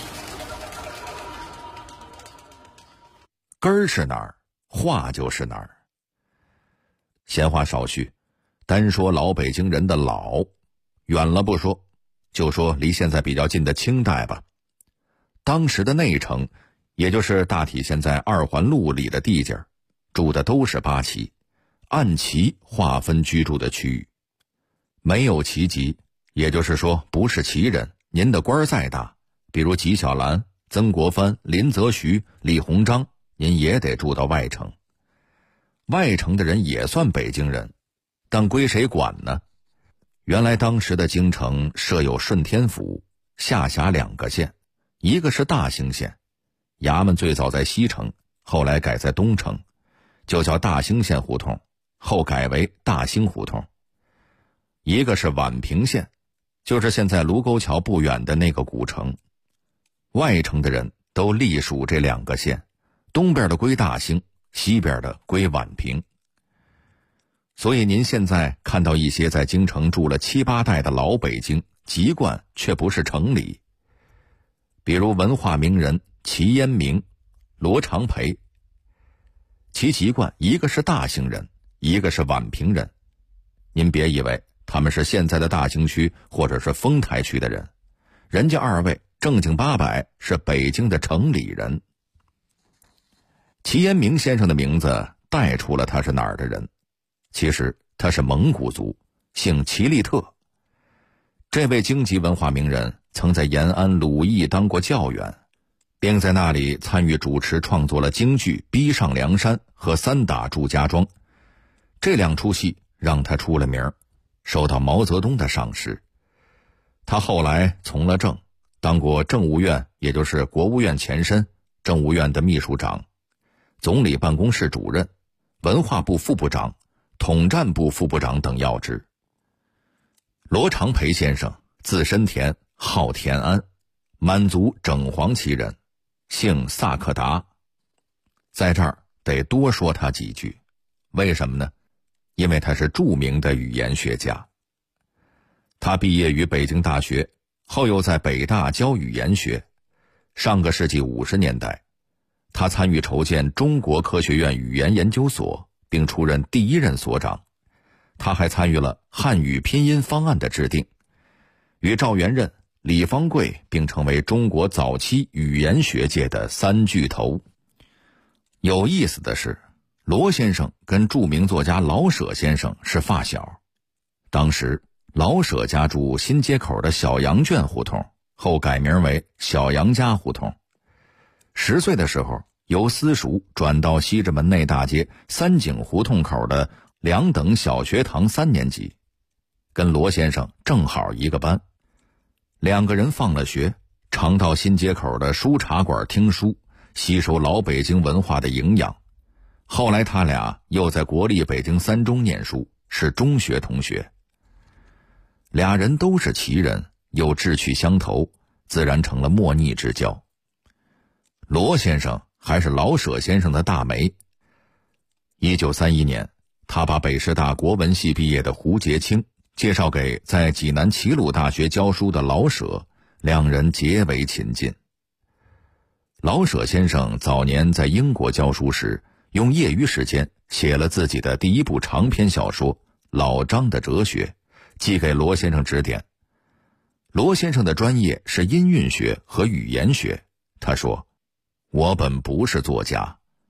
Speaker 12: 根儿是哪儿，话就是哪儿。闲话少叙，单说老北京人的老，远了不说，就说离现在比较近的清代吧。当时的内城，也就是大体现在2环路里的地界，住的都是八旗，按旗划分居住的区域。没有旗籍，也就是说不是旗人，您的官再大，比如纪晓岚、曾国藩、林则徐、李鸿章，您也得住到外城。外城的人也算北京人，但归谁管呢？原来当时的京城设有顺天府，下辖2个县，一个是大兴县，衙门最早在西城，后来改在东城，就叫大兴县胡同，后改为大兴胡同。一个是宛平县，就是现在卢沟桥不远的那个古城。外城的人都隶属这2个县，东边的归大兴，西边的归宛平。所以您现在看到一些在京城住了7、8代的老北京，籍贯却不是城里。比如文化名人齐烟明、罗长培，其籍贯一个是大兴人，一个是宛平人。您别以为他们是现在的大兴区或者是丰台区的人，人家2位正经八百是北京的城里人。齐烟明先生的名字带出了他是哪儿的人，其实他是蒙古族，姓齐利特。这位京籍文化名人曾在延安鲁艺当过教员，并在那里参与主持创作了京剧《逼上梁山》和《三打祝家庄》，这2出戏让他出了名，受到毛泽东的赏识。他后来从了政，当过政务院，也就是国务院前身政务院的秘书长，总理办公室主任，文化部副部长，统战部副部长等要职。罗长培先生字申田，号田安，满族整黄旗人，姓萨克达。在这儿得多说他几句，为什么呢？因为他是著名的语言学家。他毕业于北京大学，后又在北大教语言学。上个世纪50年代，他参与筹建中国科学院语言研究所，并出任第1任所长。他还参与了汉语拼音方案的制定，与赵元任、李方贵并成为中国早期语言学界的3巨头。有意思的是，罗先生跟著名作家老舍先生是发小。当时老舍家住新街口的小羊圈胡同，后改名为小杨家胡同。10岁的时候，由私塾转到西直门内大街三井胡同口的2等小学堂3年级，跟罗先生正好一个班。2个人放了学，常到新街口的书茶馆听书，吸收老北京文化的营养。后来他俩又在国立北京3中念书，是中学同学。俩人都是旗人，又志趣相投，自然成了莫逆之交。罗先生还是老舍先生的大媒。1931年，他把北师大国文系毕业的胡杰清介绍给在济南齐鲁大学教书的老舍，2人结为亲近。老舍先生早年在英国教书时，用业余时间写了自己的第1部长篇小说《老张的哲学》，寄给罗先生指点。罗先生的专业是音韵学和语言学，他说：“我本不是作家，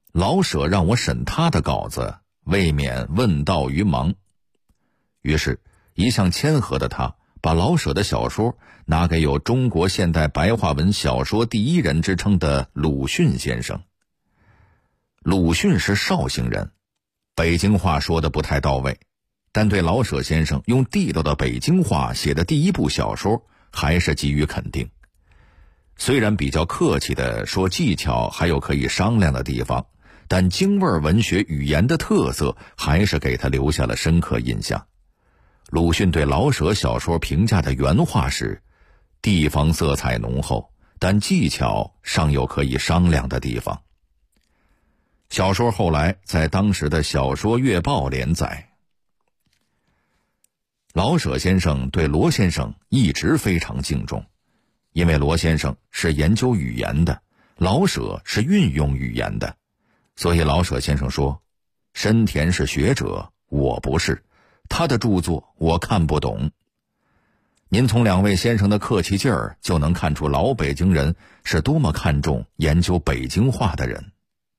Speaker 12: 老舍让我审他的稿子，未免问道于盲。于是一向谦和的他把老舍的小说拿给有中国现代白话文小说第一人之称的鲁迅先生。鲁迅是绍兴人，北京话说的不太到位，但对老舍先生用地道的北京话写的第一部小说还是给予肯定。虽然比较客气地说技巧还有可以商量的地方，但京味文学语言的特色还是给他留下了深刻印象。鲁迅对老舍小说评价的原话是：地方色彩浓厚，但技巧尚有可以商量的地方。小说后来在当时的小说月报连载。老舍先生对罗先生一直非常敬重，因为罗先生是研究语言的，老舍是运用语言的，所以老舍先生说，深田是学者，我不是，他的著作我看不懂。您从两位先生的客气劲儿就能看出老北京人是多么看重研究北京话的人。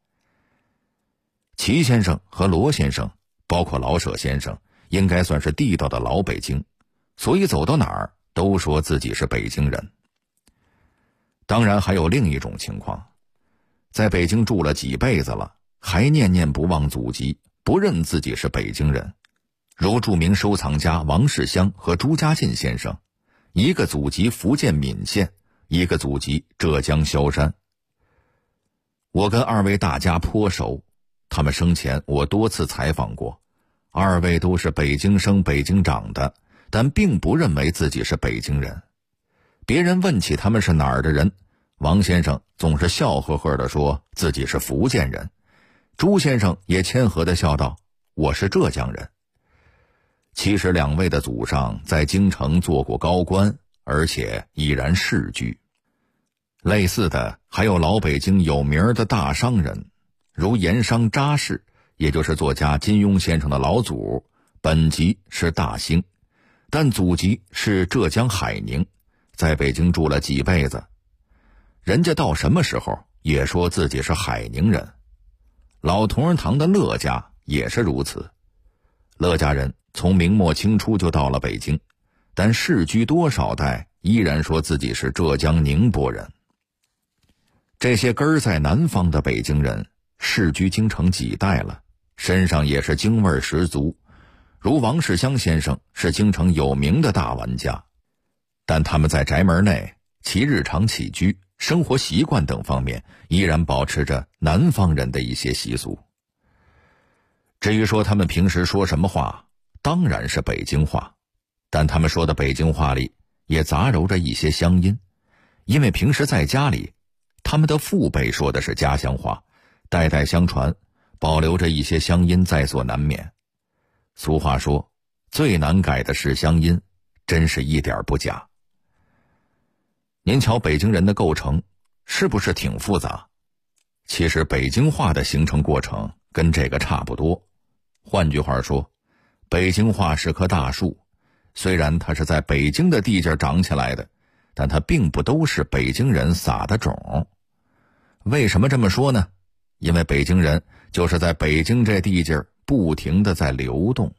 Speaker 12: 齐先生和罗先生，包括老舍先生，应该算是地道的老北京，所以走到哪儿都说自己是北京人。当然还有另一种情况，在北京住了几辈子了，还念念不忘祖籍，不认自己是北京人，如著名收藏家王世襄和朱家进先生，一个祖籍福建闽县，一个祖籍浙江萧山。我跟二位大家颇熟，他们生前我多次采访过，二位都是北京生北京长的，但并不认为自己是北京人。别人问起他们是哪儿的人，王先生总是笑呵呵地说自己是福建人，朱先生也谦和地笑道，我是浙江人。其实两位的祖上在京城做过高官，而且已然世居。类似的还有老北京有名的大商人，如盐商查氏，也就是作家金庸先生的老祖，本籍是大兴，但祖籍是浙江海宁，在北京住了几辈子。人家到什么时候也说自己是海宁人。老同仁堂的乐家也是如此，乐家人从明末清初就到了北京，但世居多少代依然说自己是浙江宁波人。这些根儿在南方的北京人世居京城几代了，身上也是京味十足，如王世襄先生是京城有名的大玩家，但他们在宅门内其日常起居、生活习惯等方面依然保持着南方人的一些习俗。至于说他们平时说什么话，当然是北京话，但他们说的北京话里也杂糅着一些乡音，因为平时在家里他们的父辈说的是家乡话，代代相传，保留着一些乡音在所难免。俗话说，最难改的是乡音，真是一点不假。您瞧北京人的构成是不是挺复杂？其实北京话的形成过程跟这个差不多。换句话说，北京话是棵大树，虽然它是在北京的地界长起来的，但它并不都是北京人撒的种。为什么这么说呢？因为北京人就是在北京这地界不停地在流动。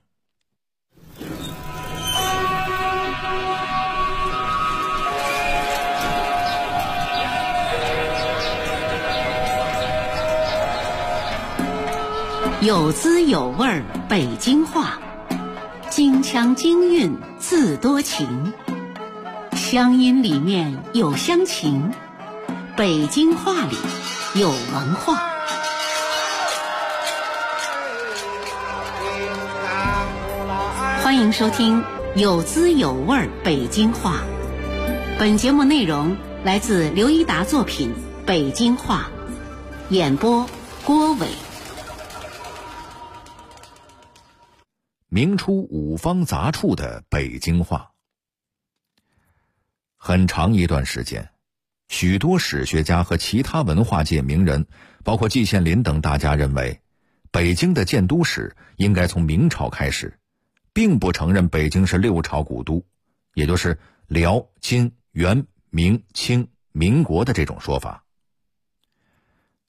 Speaker 1: 有滋有味儿北京话，京腔京韵自多情，乡音里面有乡情，北京话里有文化。欢迎收听有滋有味儿北京话。本节目内容来自刘一达作品《北京话》，演播郭伟。
Speaker 12: 明初五方杂处的北京话。很长一段时间，许多史学家和其他文化界名人，包括季羡林等大家认为，北京的建都史应该从明朝开始，并不承认北京是六朝古都，也就是辽、金、元、明、清、民国的这种说法。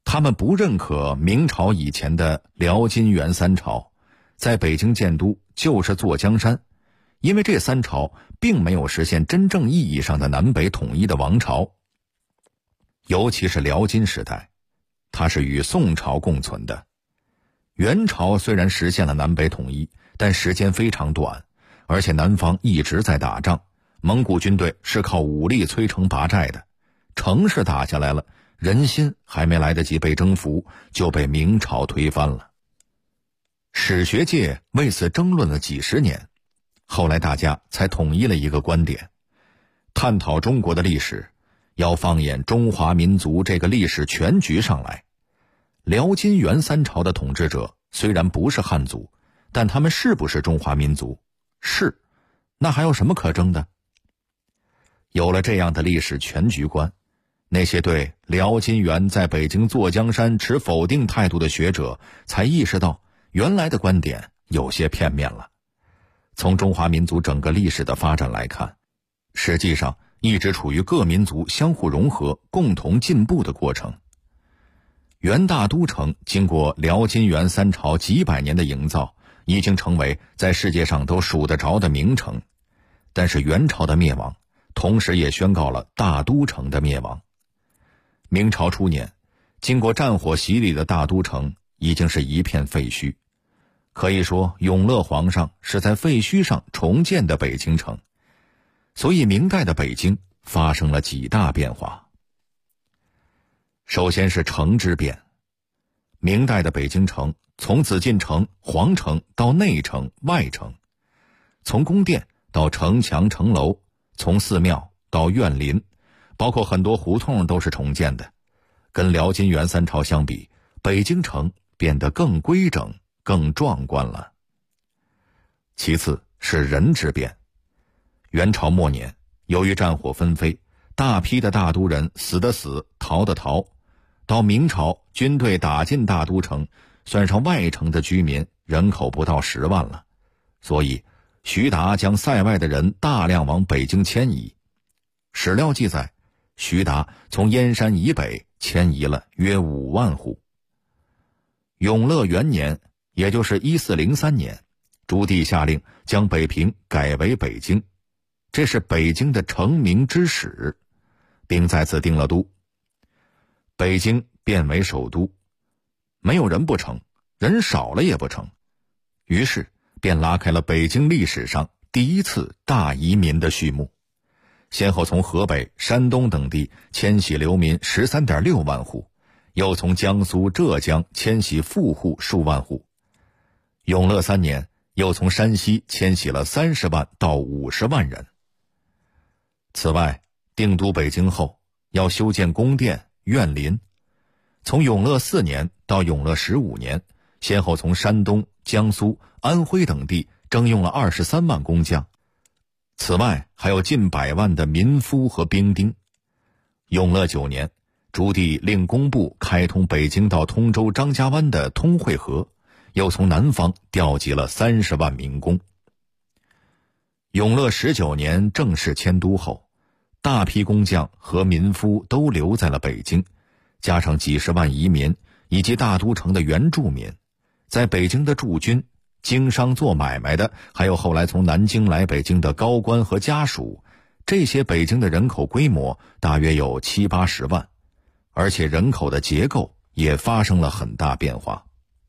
Speaker 12: 他们不认可明朝以前的辽金元三朝，在北京建都就是坐江山，因为这三朝并没有实现真正意义上的南北统一的王朝。尤其是辽金时代，它是与宋朝共存的。元朝虽然实现了南北统一，但时间非常短，而且南方一直在打仗，蒙古军队是靠武力摧城拔寨的，城市打下来了，人心还没来得及被征服，就被明朝推翻了。史学界为此争论了几十年，后来大家才统一了一个观点：探讨中国的历史，要放眼中华民族这个历史全局上来。辽金元三朝的统治者虽然不是汉族，但他们是不是中华民族？是，那还有什么可争的？有了这样的历史全局观，那些对辽金元在北京坐江山持否定态度的学者才意识到，原来的观点有些片面了。从中华民族整个历史的发展来看，实际上一直处于各民族相互融合、共同进步的过程。元大都城经过辽金元三朝几百年的营造，已经成为在世界上都数得着的名城。但是元朝的灭亡，同时也宣告了大都城的灭亡。明朝初年，经过战火洗礼的大都城已经是一片废墟。可以说，永乐皇上是在废墟上重建的北京城。所以明代的北京发生了几大变化。首先是城之变。明代的北京城从紫禁城、皇城到内城、外城，从宫殿到城墙、城楼，从寺庙到院林，包括很多胡同都是重建的。跟辽金元三朝相比，北京城变得更规整、更壮观了。其次是人之变。元朝末年，由于战火纷飞，大批的大都人死的死，逃的逃。到明朝，军队打进大都城，算上外城的居民，人口不到10万了。所以徐达将塞外的人大量往北京迁移。史料记载，徐达从燕山以北迁移了约5万户。永乐元年，也就是1403年，朱棣下令将北平改为北京，这是北京的成名之始，并在此定了都。北京变为首都，没有人不成，人少了也不成，于是便拉开了北京历史上第一次大移民的序幕。先后从河北、山东等地迁徙流民 13.6 万户，又从江苏、浙江迁徙富户数万户。永乐3年，又从山西迁徙了30万到50万人。此外，定都北京后，要修建宫殿、院林。从永乐4年到永乐15年，先后从山东、江苏、安徽等地征用了23万工匠。此外，还有近100万的民夫和兵丁。永乐9年，朱棣令工部开通北京到通州张家湾的通惠河，又从南方调集了30万民工。永乐19年正式迁都后，大批工匠和民夫都留在了北京，加上几十万移民以及大都城的原住民，在北京的驻军、经商做买卖的，还有后来从南京来北京的高官和家属，这些北京的人口规模大约有70-80万，而且人口的结构也发生了很大变化。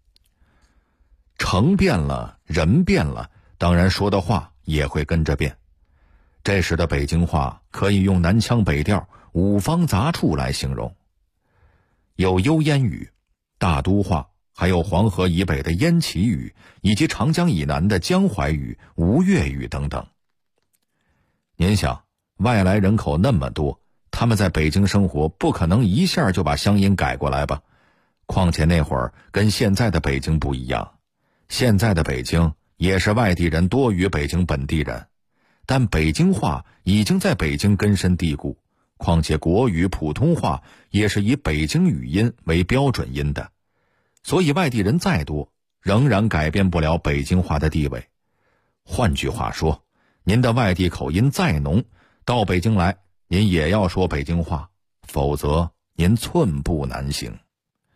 Speaker 12: 城变了，人变了，当然说的话也会跟着变。这时的北京话可以用南腔北调、五方杂处来形容，有幽燕语、大都话，还有黄河以北的燕齐语，以及长江以南的江淮语、吴越语等等。您想，外来人口那么多，他们在北京生活，不可能一下就把乡音改过来吧？况且那会儿跟现在的北京不一样，现在的北京也是外地人多于北京本地人，但北京话已经在北京根深蒂固，况且国语、普通话也是以北京语音为标准音的，所以外地人再多，仍然改变不了北京话的地位。换句话说，您的外地口音再浓，到北京来，您也要说北京话，否则您寸步难行。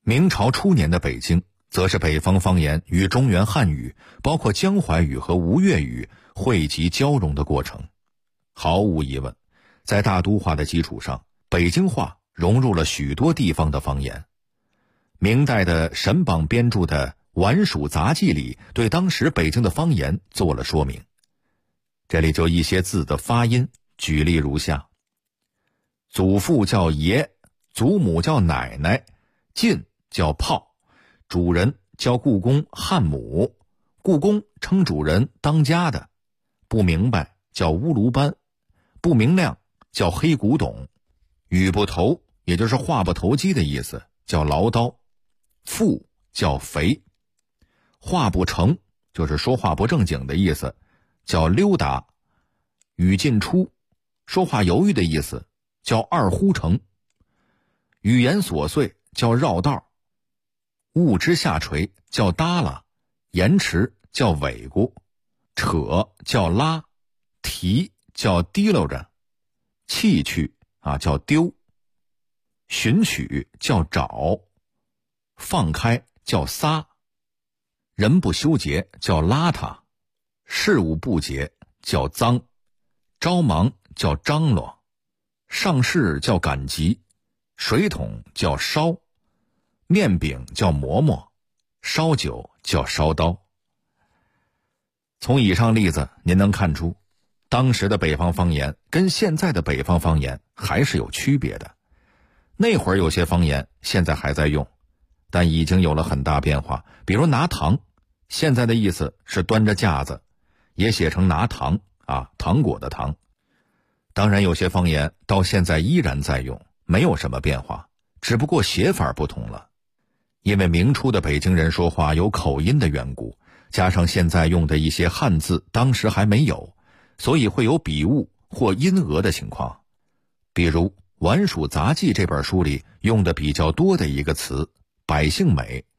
Speaker 12: 明朝初年的北京，则是北方方言与中原汉语，包括江淮语和吴越语汇集交融的过程。毫无疑问，在大都话的基础上，北京话融入了许多地方的方言。明代的沈榜编著的《晚蜀杂记》里对当时北京的方言做了说明。这里就一些字的发音，举例如下：祖父叫爷，祖母叫奶奶，进叫炮，主人叫故宫汉母，故宫称主人当家的，不明白叫乌卢班，不明亮叫黑古董，语不投也就是话不投机的意思，叫唠叨，富叫肥，话不成就是说话不正经的意思，叫溜达，语进出说话犹豫的意思，叫二呼成，语言琐碎叫绕道，物之下垂叫耷拉，延迟叫尾咕，扯叫拉，提叫提溜着，弃去叫丢，寻取叫找，放开叫撒，人不修洁叫邋遢，事务不洁叫脏，着忙叫张罗，上市叫赶集，水桶叫烧，面饼叫馍馍，烧酒叫烧刀。从以上例子您能看出，当时的北方方言跟现在的北方方言还是有区别的。那会儿有些方言现在还在用，但已经有了很大变化。比如拿糖，现在的意思是端着架子，也写成拿糖糖果的糖。当然有些方言到现在依然在用，没有什么变化，只不过写法不同了。因为明初的北京人说话有口音的缘故，加上现在用的一些汉字当时还没有，所以会有笔误或音讹的情况。比如《晚蜀杂记》这本书里用的比较多的一个词百姓美，